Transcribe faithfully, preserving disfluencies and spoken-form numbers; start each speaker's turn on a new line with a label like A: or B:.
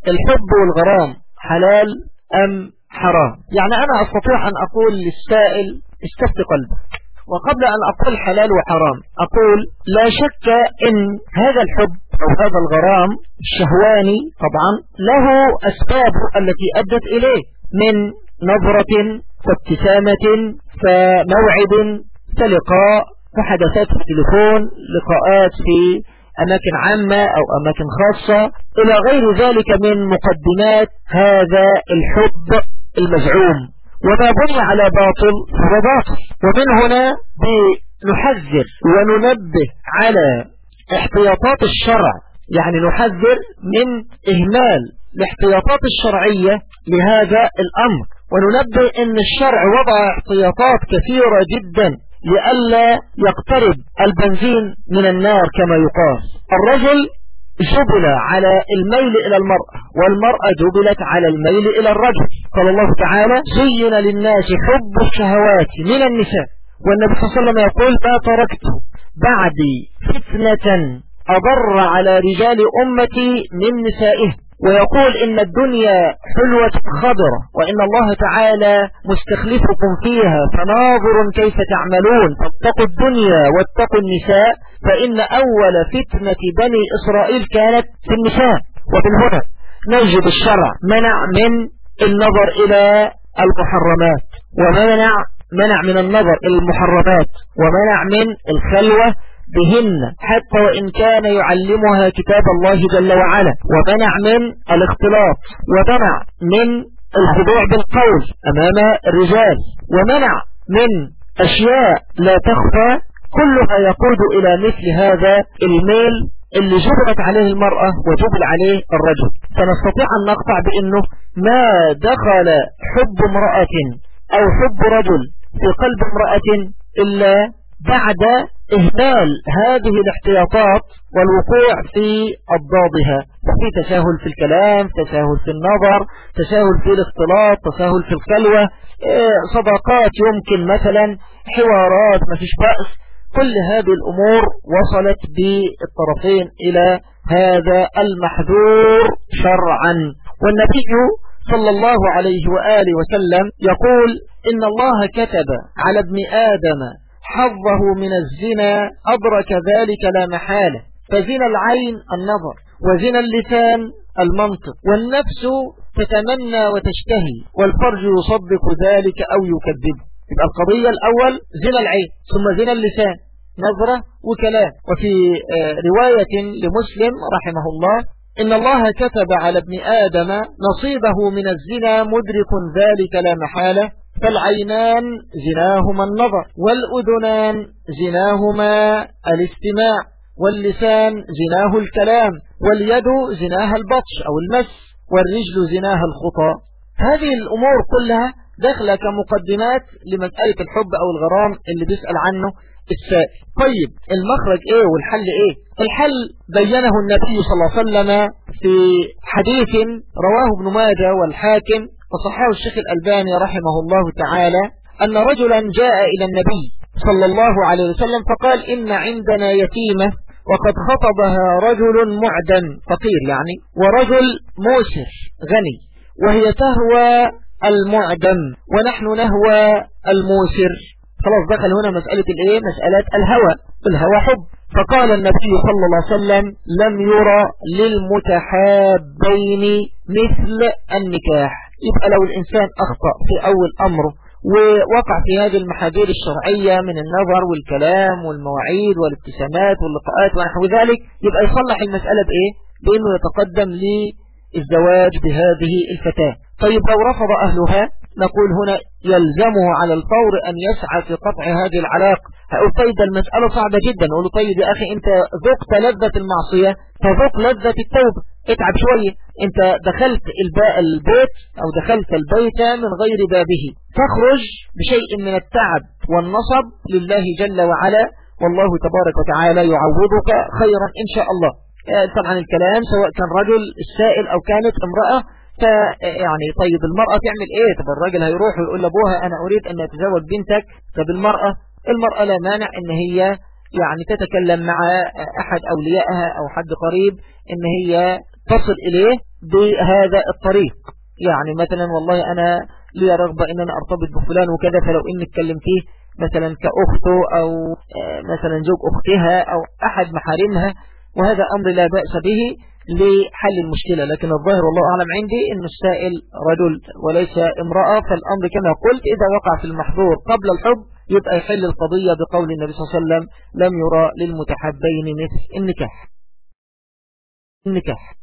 A: الحب والغرام حلال أم حرام؟ يعني أنا أستطيع أن أقول للسائل استفت قلبك، وقبل أن أقول حلال وحرام أقول لا شك إن هذا الحب أو هذا الغرام الشهواني طبعا له أسباب التي أدت إليه، من نظرة فابتسامة فموعد فلقاء فحدثات في التليفون، لقاءات في أماكن عامة أو أماكن خاصة إلى غير ذلك من مقدمات هذا الحب المزعوم. وما بني على باطل فهو باطل. ومن هنا بنحذر وننبه على احتياطات الشرع، يعني نحذر من إهمال الاحتياطات الشرعية لهذا الأمر، وننبه أن الشرع وضع احتياطات كثيرة جدا لئلا يقترب البنزين من النار كما يقال. الرجل جبل على الميل إلى المرأة، والمرأة جبلت على الميل إلى الرجل. قال الله تعالى زين للناس حب الشهوات من النساء، والنبي صلى الله عليه وسلم يقول ما تركت بعدي فتنة أضر على رجال أمتي من نسائه، ويقول إن الدنيا حلوة خضرة وإن الله تعالى مستخلفكم فيها فناظر كيف تعملون، فاتقوا الدنيا واتقوا النساء فإن أول فتنة بني إسرائيل كانت في النساء. ومن هنا نجد الشرع منع من النظر إلى المحرمات، ومنع منع من النظر إلى المحرمات، ومنع من الخلوة بهن حتى وإن كان يعلمها كتاب الله جل وعلا، ومنع من الاختلاط، ومنع من الخضوع بالقول أمام الرجال، ومنع من أشياء لا تخفى، كلها يقود إلى مثل هذا الميل اللي جبرت عليه المرأة وجبل عليه الرجل. فنستطيع أن نقطع بأنه ما دخل حب امرأة أو حب رجل في قلب امرأة إلا بعد إهمال هذه الاحتياطات والوقوع في أضدادها، في تساهل في الكلام، تساهل في النظر، تساهل في الاختلاط، تساهل في الخلوة، صداقات يمكن مثلا، حوارات ما فيش بأس. كل هذه الأمور وصلت بالطرفين إلى هذا المحذور شرعا. والنبي صلى الله عليه وآله وسلم يقول إن الله كتب على ابن آدم حظه من الزنا أدرك ذلك لا محالة، فزنا العين النظر، وزنا اللسان المنطق، والنفس تتمنى وتشتهي، والفرج يصدق ذلك أو يكذبه. يبقى القضية الأول زنا العين، ثم زنا اللسان نظرة وكلام. وفي رواية لمسلم رحمه الله إن الله كتب على ابن آدم نصيبه من الزنا مدرك ذلك لا محالة، فالعينان زناهما النظر، والأذنان زناهما الاستماع، واللسان زناه الكلام، واليد زناها البطش أو المس، والرجل زناها الخطى. هذه الأمور كلها داخلة كمقدمات لمسألة الحب أو الغرام اللي بيسأل عنه السائل. طيب المخرج ايه والحل ايه؟ الحل بينه النبي صلى الله عليه وسلم في حديث رواه ابن ماجه والحاكم وصححه الشيخ الألباني رحمه الله تعالى، أن رجلا جاء إلى النبي صلى الله عليه وسلم فقال إن عندنا يتيمة وقد خطبها رجل معدم فقير يعني، ورجل موسر غني، وهي تهوى المعدم ونحن نهوى الموسر. خلاص دخل هنا مسألة الايه؟ مسألة الهوى، الهوى حب. فقال النبي صلى الله عليه وسلم لم يرى للمتحابين مثل النكاح. يبقى لو الإنسان أخطأ في أول أمره ووقع في هذه المحاذير الشرعية من النظر والكلام والمواعيد والابتسامات واللقاءات ونحو ذلك، يبقى يصلح المسألة بإيه؟ بأنه يتقدم للزواج بهذه الفتاة. طيب لو رفض أهلها نقول هنا يلزمه على الفور أن يسعى في قطع هذه العلاقة. هقول طيب المسألة صعبة جدا، نقول طيب يا أخي أنت ذقت لذة المعصية فذق لذة التوبة، اتعب شوية. أنت دخلت البيت أو دخلت البيت من غير بابه، تخرج بشيء من التعب والنصب لله جل وعلا، والله تبارك وتعالى يعوضك خيرا إن شاء الله. طبعا الكلام سواء كان رجل السائل أو كانت امرأة، يعني طيب المرأة تعمل ايه؟ طب الراجل هيروح ويقول لابوها انا اريد ان اتزوج بنتك. طب المرأة المرأة لا مانع ان هي يعني تتكلم مع احد اوليائها او حد قريب ان هي تصل إليه بهذا الطريق. يعني مثلا والله أنا لي رغبة إن أنا أرتبط بفلان وكذا، فلو إنك كلمتيه مثلا كأخته أو مثلا زوج أختها أو أحد محارمها، وهذا أمر لا بأس به لحل المشكلة. لكن الظاهر والله أعلم عندي أن السائل رجل وليس امرأة، فالأمر كما قلت إذا وقع في المحظور قبل الحب يبقى يحل القضية بقول النبي صلى الله عليه وسلم: لم يرى للمتحبين مثل النكاح النكاح